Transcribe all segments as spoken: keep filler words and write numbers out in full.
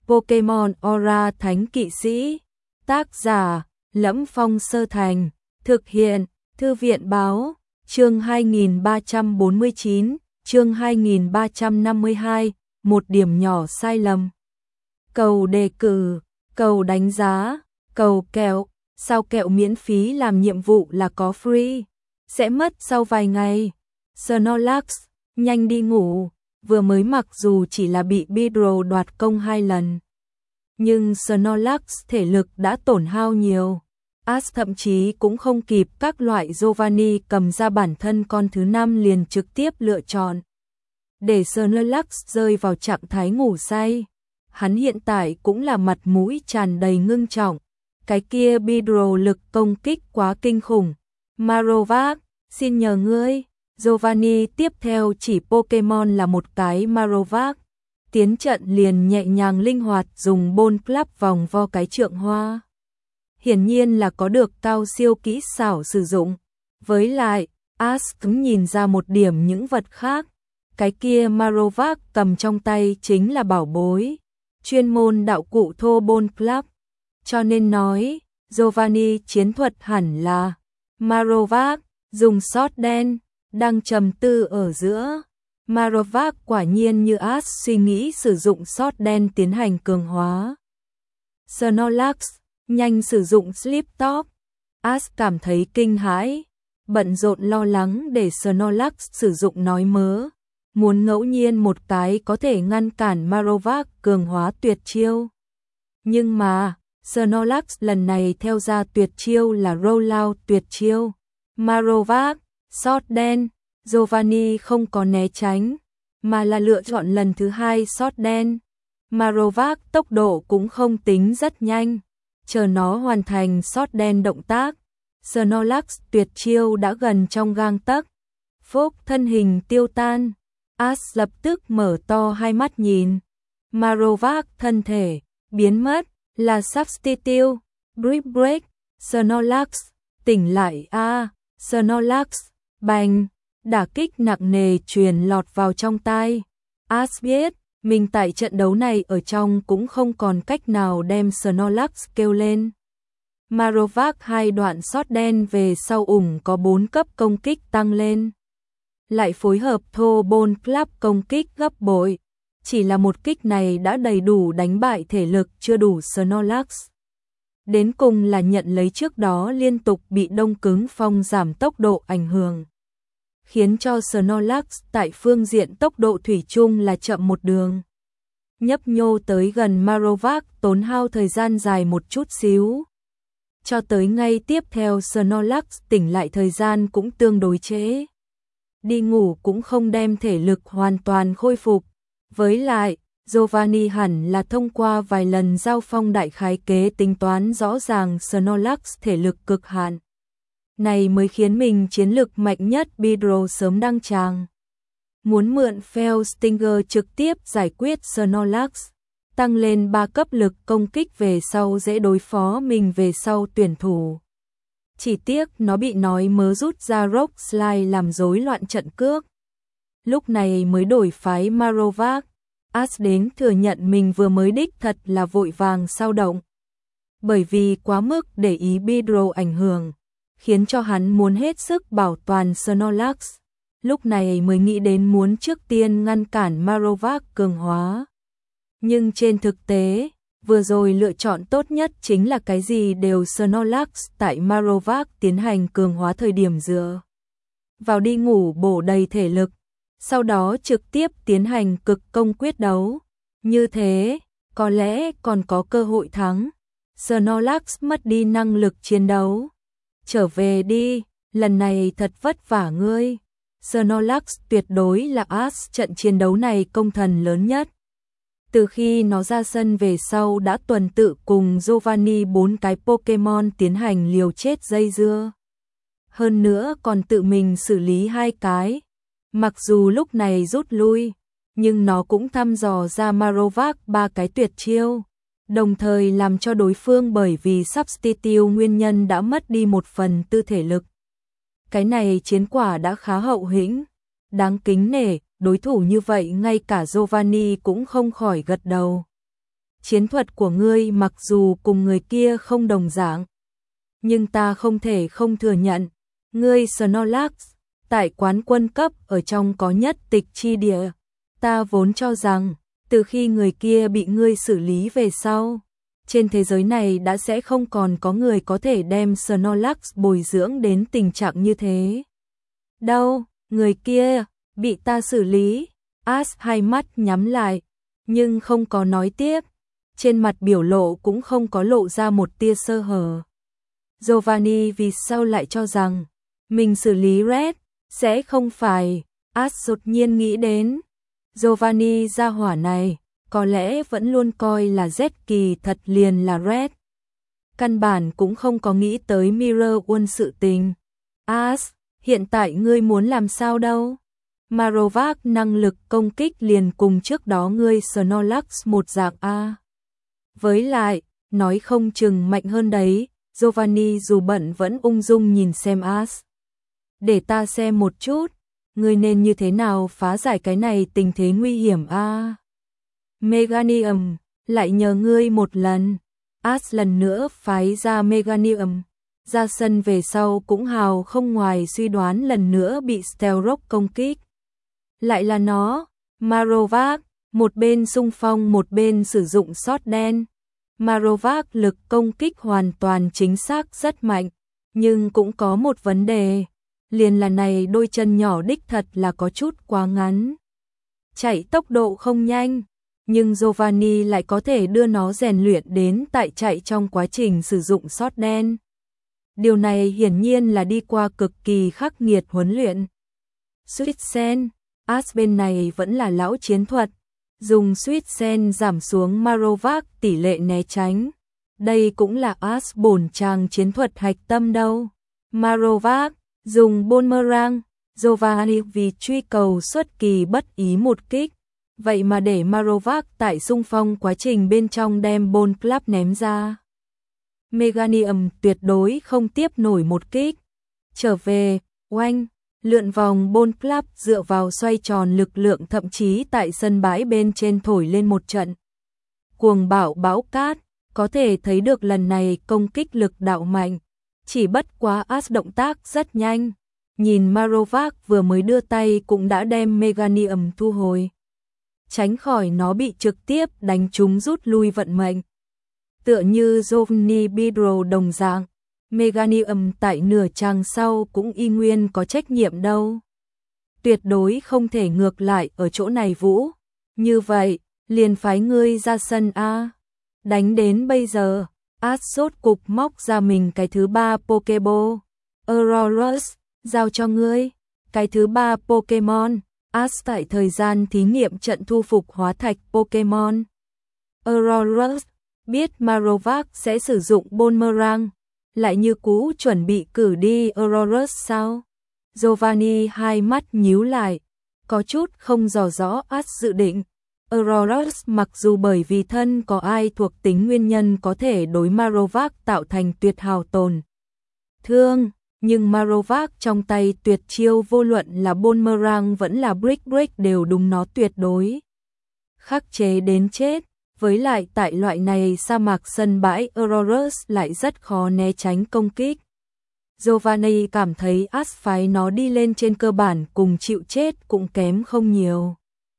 Pokemon Aura Thánh Kỵ Sĩ. Tác giả: Lẫm Phong Sơ Thành. Thực hiện: Thư viện Báo. Chương hai nghìn ba trăm bốn mươi chín, chương hai nghìn ba trăm năm mươi hai, một điểm nhỏ sai lầm. Cầu đề cử, cầu đánh giá, cầu kẹo, sao kẹo miễn phí làm nhiệm vụ là có free, sẽ mất sau vài ngày. Snorlax, nhanh đi ngủ, vừa mới mặc dù chỉ là bị Beedrill đoạt công hai lần. Nhưng Snorlax thể lực đã tổn hao nhiều. Ash thậm chí cũng không kịp các loại Giovanni cầm ra bản thân con thứ năm liền trực tiếp lựa chọn. Để Snorlax rơi vào trạng thái ngủ say. Hắn hiện tại cũng là mặt mũi tràn đầy ngưng trọng. Cái kia Beedrill lực công kích quá kinh khủng. Marowak, xin nhờ ngươi. Giovanni tiếp theo chỉ Pokemon là một cái Marowak. Tiến trận liền nhẹ nhàng linh hoạt dùng Bone Club vòng vo cái trượng hoa. Hiển nhiên là có được cao siêu kỹ xảo sử dụng. Với lại, Ash nhìn ra một điểm những vật khác. Cái kia Marowak cầm trong tay chính là bảo bối. Chuyên môn đạo cụ thô Bone Club. Cho nên nói, Giovanni chiến thuật hẳn là Marowak, dùng sót đen, đang trầm tư ở giữa. Marowak quả nhiên như Ash suy nghĩ sử dụng sót đen tiến hành cường hóa. Snorlax, nhanh sử dụng Sleep Top. Ash cảm thấy kinh hãi, bận rộn lo lắng để Snorlax sử dụng nói mớ. Muốn ngẫu nhiên một cái có thể ngăn cản Marowak cường hóa tuyệt chiêu. Nhưng mà, Snorlax lần này theo ra tuyệt chiêu là Rollout tuyệt chiêu. Marowak, sót đen, Giovanni không có né tránh, mà là lựa chọn lần thứ hai sót đen. Marowak tốc độ cũng không tính rất nhanh. Chờ nó hoàn thành sót đen động tác, Snorlax tuyệt chiêu đã gần trong gang tấc. Phốc, thân hình tiêu tan. Ash lập tức mở to hai mắt nhìn. Marowak thân thể biến mất, là Substitute, Brick Break. Snorlax, tỉnh lại a. À, Snorlax, bành, đả kích nặng nề truyền lọt vào trong tai. Ash biết, mình tại trận đấu này ở trong cũng không còn cách nào đem Snorlax kêu lên. Marowak hai đoạn sót đen về sau ủng có bốn cấp công kích tăng lên. Lại phối hợp thô Bone Club công kích gấp bội. Chỉ là một kích này đã đầy đủ đánh bại thể lực chưa đủ Snorlax. Đến cùng là nhận lấy trước đó liên tục bị đông cứng phong giảm tốc độ ảnh hưởng. Khiến cho Snorlax tại phương diện tốc độ thủy chung là chậm một đường. Nhấp nhô tới gần Marowak tốn hao thời gian dài một chút xíu. Cho tới ngay tiếp theo Snorlax tỉnh lại thời gian cũng tương đối trễ. Đi ngủ cũng không đem thể lực hoàn toàn khôi phục. Với lại, Giovanni hẳn là thông qua vài lần giao phong đại khái kế tính toán rõ ràng Snorlax thể lực cực hạn. Này mới khiến mình chiến lực mạnh nhất Beedrill sớm đăng tràng. Muốn mượn Fel Stinger trực tiếp giải quyết Snorlax, tăng lên ba cấp lực công kích về sau dễ đối phó mình về sau tuyển thủ. Chỉ tiếc nó bị nói mớ rút ra Rock Slide làm rối loạn trận cước. Lúc này mới đổi phái Marowak. Ash đến thừa nhận mình vừa mới đích thật là vội vàng sao động. Bởi vì quá mức để ý Beedrill ảnh hưởng, khiến cho hắn muốn hết sức bảo toàn Snorlax. Lúc này mới nghĩ đến muốn trước tiên ngăn cản Marowak cường hóa. Nhưng trên thực tế, vừa rồi lựa chọn tốt nhất chính là cái gì đều Snorlax tại Marowak tiến hành cường hóa thời điểm dựa vào đi ngủ bổ đầy thể lực, sau đó trực tiếp tiến hành cực công quyết đấu. Như thế, có lẽ còn có cơ hội thắng. Snorlax mất đi năng lực chiến đấu. Trở về đi, lần này thật vất vả ngươi. Snorlax tuyệt đối là Ash trận chiến đấu này công thần lớn nhất. Từ khi nó ra sân về sau đã tuần tự cùng Giovanni bốn cái Pokemon tiến hành liều chết dây dưa. Hơn nữa còn tự mình xử lý hai cái. Mặc dù lúc này rút lui, nhưng nó cũng thăm dò ra Marowak ba cái tuyệt chiêu. Đồng thời làm cho đối phương bởi vì Substitute nguyên nhân đã mất đi một phần tư thể lực. Cái này chiến quả đã khá hậu hĩnh, đáng kính nể, đối thủ như vậy ngay cả Giovanni cũng không khỏi gật đầu. chiến thuật của ngươi mặc dù cùng người kia không đồng dạng, nhưng ta không thể không thừa nhận, ngươi Snorlax, tại quán quân cấp ở trong có nhất tịch chi địa. Ta vốn cho rằng, từ khi người kia bị ngươi xử lý về sau, trên thế giới này đã sẽ không còn có người có thể đem Snorlax bồi dưỡng đến tình trạng như thế. Đâu, người kia, bị ta xử lý. Ash hai mắt nhắm lại, nhưng không có nói tiếp. Trên mặt biểu lộ cũng không có lộ ra một tia sơ hở. Giovanni vì sao lại cho rằng mình xử lý Red sẽ không phải. Ash đột nhiên nghĩ đến Giovanni gia hỏa này có lẽ vẫn luôn coi là Z kỳ thật liền là Red. Căn bản cũng không có nghĩ tới Mirror World sự tình. Ash, hiện tại ngươi muốn làm sao đâu? Marowak năng lực công kích liền cùng trước đó ngươi Snorlax một dạng a. Với lại, nói không chừng mạnh hơn đấy. Giovanni dù bận vẫn ung dung nhìn xem Ash. Để ta xem một chút, ngươi nên như thế nào phá giải cái này tình thế nguy hiểm a. À. Meganium, lại nhờ ngươi một lần. Ash lần nữa phái ra Meganium. Ra sân về sau cũng hào không ngoài suy đoán lần nữa bị Stealth công kích. Lại là nó, Marowak, một bên xung phong một bên sử dụng sót đen. Marowak lực công kích hoàn toàn chính xác rất mạnh, nhưng cũng có một vấn đề, liền là này đôi chân nhỏ đích thật là có chút quá ngắn. Chạy tốc độ không nhanh, nhưng Giovanni lại có thể đưa nó rèn luyện đến tại chạy trong quá trình sử dụng sót đen. Điều này hiển nhiên là đi qua cực kỳ khắc nghiệt huấn luyện. Sweet Sen, Ash bên này vẫn là lão chiến thuật, dùng Sweet Sen giảm xuống Marowak tỷ lệ né tránh. Đây cũng là Ash bổn chàng chiến thuật hạch tâm đâu. Marowak dùng Boomerang, Giovanni vì truy cầu xuất kỳ bất ý một kích, vậy mà để Marowak tại xung phong quá trình bên trong đem Bone Club ném ra. Meganium tuyệt đối không tiếp nổi một kích. Trở về, oanh, lượn vòng Bone Club dựa vào xoay tròn lực lượng thậm chí tại sân bãi bên trên thổi lên một trận. Cuồng bão bão cát, có thể thấy được lần này công kích lực đạo mạnh. Chỉ bất quá Ash động tác rất nhanh. Nhìn Marowak vừa mới đưa tay cũng đã đem Meganium thu hồi. Tránh khỏi nó bị trực tiếp đánh trúng rút lui vận mệnh. Tựa như Giovanni Bidro đồng dạng, Meganium tại nửa chàng sau cũng y nguyên có trách nhiệm đâu. Tuyệt đối không thể ngược lại ở chỗ này Vũ. Như vậy, liền phái ngươi ra sân A. Đánh đến bây giờ, Ash sốt cục móc ra mình cái thứ ba Pokéball. Aurorus, giao cho ngươi. Cái thứ ba Pokémon, Ash tại thời gian thí nghiệm trận thu phục hóa thạch Pokémon. Aurorus biết Marowak sẽ sử dụng Boomerang, lại như cũ chuẩn bị cử đi Aurorus sao? Giovanni hai mắt nhíu lại, có chút không rõ rõ Ash dự định. Aurorus mặc dù bởi vì thân có ai thuộc tính nguyên nhân có thể đối Marowak tạo thành tuyệt hào tổn thương, nhưng Marowak trong tay tuyệt chiêu vô luận là Boomerang vẫn là Brick Break đều đúng nó tuyệt đối khắc chế đến chết. Với lại tại loại này sa mạc sân bãi Aurorus lại rất khó né tránh công kích. Giovanni cảm thấy Ash phái nó đi lên trên cơ bản cùng chịu chết cũng kém không nhiều.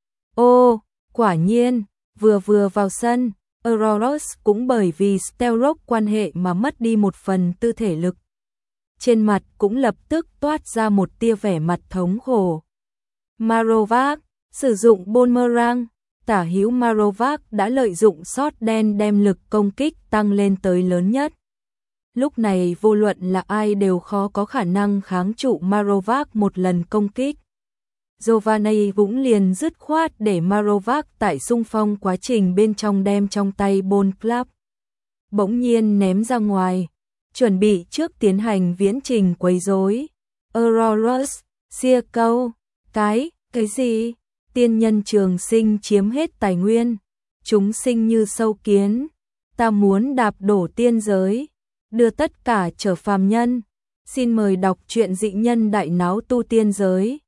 Ô, quả nhiên, vừa vừa vào sân, Aurorus cũng bởi vì Stealth quan hệ mà mất đi một phần tư thể lực. Trên mặt cũng lập tức toát ra một tia vẻ mặt thống khổ. Marowak, sử dụng Boomerang. Tả hữu Marowak đã lợi dụng sót đen đem lực công kích tăng lên tới lớn nhất. Lúc này vô luận là ai đều khó có khả năng kháng trụ Marowak một lần công kích. Giovanni cũng liền dứt khoát để Marowak tại xung phong quá trình bên trong đem trong tay Bone Club. Bỗng nhiên ném ra ngoài, chuẩn bị trước tiến hành viễn trình quấy rối. Aurorus, xia câu, cái, cái gì? Tiên nhân trường sinh chiếm hết tài nguyên, chúng sinh như sâu kiến, ta muốn đạp đổ tiên giới, đưa tất cả trở phàm nhân. Xin mời đọc truyện dị nhân đại náo tu tiên giới.